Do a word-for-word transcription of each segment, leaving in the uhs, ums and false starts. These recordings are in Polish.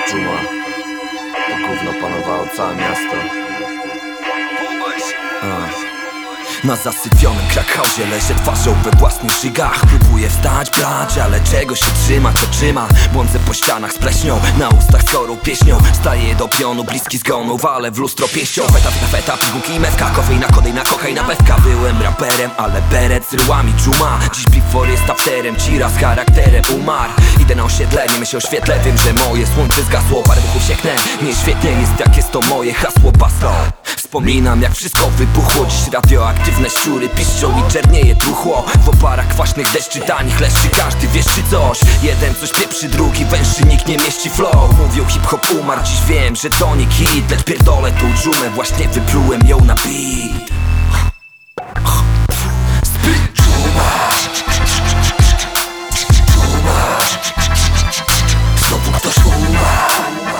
Dżuma. To gówno panowało całe miasto. A. Na zasypionym Krakauzie leżę twarzą we własnych żygach. Próbuję wstać, brać, ale czego się trzymać oczyma? Błądzę po ścianach z pleśnią, na ustach sorą pieśnią. Staję do pionu, bliski zgonu, walę w lustro pięścią. Feta, feta, feta, pigułki i mewka, kofeina, kodejna, kokaina, pewka. Byłem raperem, ale beret z ryłami dżuma. Dziś Big jest afterem, cira z charakterem umarł. Idę na osiedlenie, myślę o świetle, wiem, że moje słońce zgasło. Parę buchów sieknę, nie świetnie jest jak jest to moje hasło baslo. Wspominam jak wszystko wybuchło. Dziś radioaktywne szczury piszczą i czernieje truchło. W oparach kwaśnych deszczy, tanich leszczy, każdy wieszczy coś. Jeden coś pieprzy, drugi węższy, nikt nie mieści flow. Mówią hip-hop umarł, dziś wiem, że to nie hit. Lecz pierdolę tą dżumę, właśnie wyplułem ją na beat. Znowu ktoś umarł.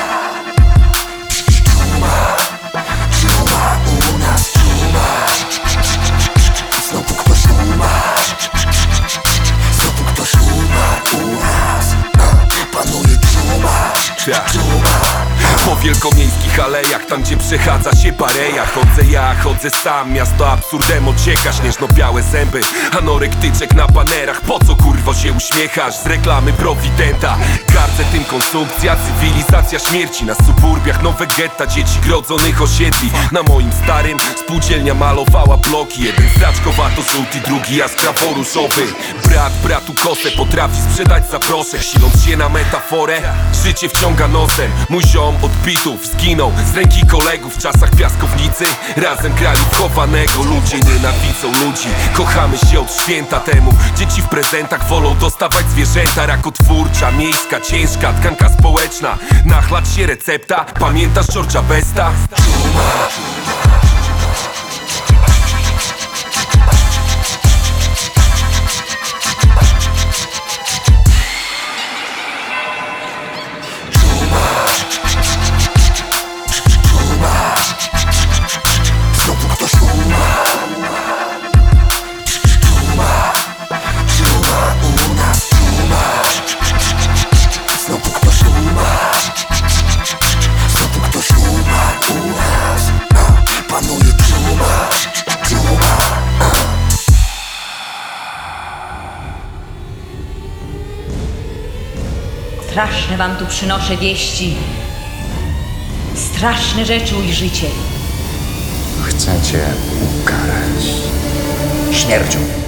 Po wielkomiejskich alejach, tam gdzie przechadza się pareja. Chodzę ja, chodzę sam, miasto absurdem ocieka. Śnieżno-białe zęby, anorektyczek na banerach. Po co kurwo się uśmiechasz z reklamy Providenta? Gardzę tym konsumpcja, cywilizacja śmierci. Na suburbiach nowe getta, dzieci grodzonych osiedli. Na moim starym spółdzielnia malowała bloki. Jeden straczkowato-żółty, drugi jaskrawo-różowy. Brat bratu kosę potrafi sprzedać za proszek. Siląc się na metaforę, życie wciąga nosem. Mój ziom od bitów zginął z ręki kolegów w czasach piaskownicy. Razem grali w chowanego, ludzie nienawidzą ludzi. Kochamy się od święta temu. Dzieci w prezentach wolą dostawać zwierzęta. Rakotwórcza, miejska, ciężka, tkanka społeczna. Nachlać się recepta, pamiętasz George'a Besta? Straszne wam tu przynoszę wieści. Straszne rzeczy ujrzycie. Chcecie ukarać śmiercią.